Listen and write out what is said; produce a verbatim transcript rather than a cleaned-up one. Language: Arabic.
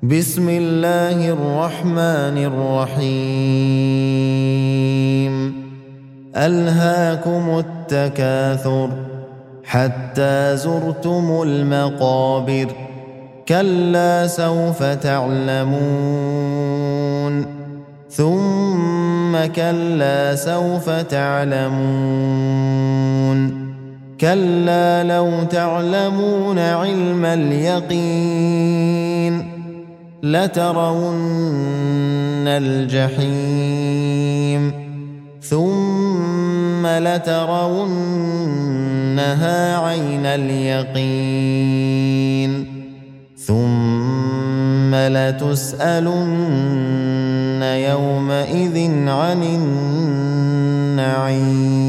بسم الله الرحمن الرحيم ألهاكم التكاثر حتى زرتم المقابر كلا سوف تعلمون ثم كلا سوف تعلمون كلا لو تعلمون علم اليقين لترون الجحيم ثم لترونها عين اليقين ثم لتسألن يومئذ عن النعيم.